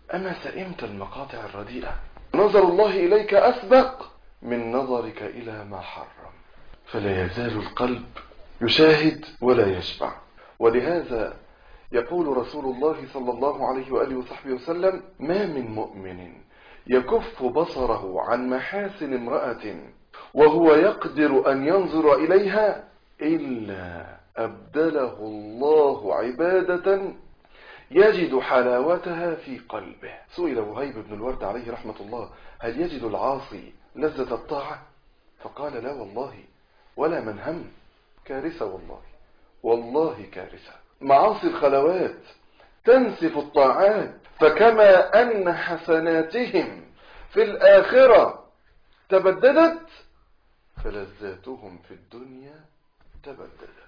أما سئمت المقاطع الرديئة؟ نظر الله إليك أسبق من نظرك إلى ما حرم، فلا يزال القلب يشاهد ولا يشبع. ولهذا يقول رسول الله صلى الله عليه وآله وصحبه وسلم: ما من مؤمن يكف بصره عن محاسن امرأة وهو يقدر أن ينظر إليها إلا أبدله الله عبادة يجد حلاوتها في قلبه. سئل وهيب بن الورد عليه رحمة الله: هل يجد العاصي لذة الطاعة؟ فقال: لا والله، ولا من هم. كارثة والله، والله كارثة. معاصي الخلوات تنسف الطاعات، فكما أن حسناتهم في الآخرة تبددت، فلذاتهم في الدنيا تبددت.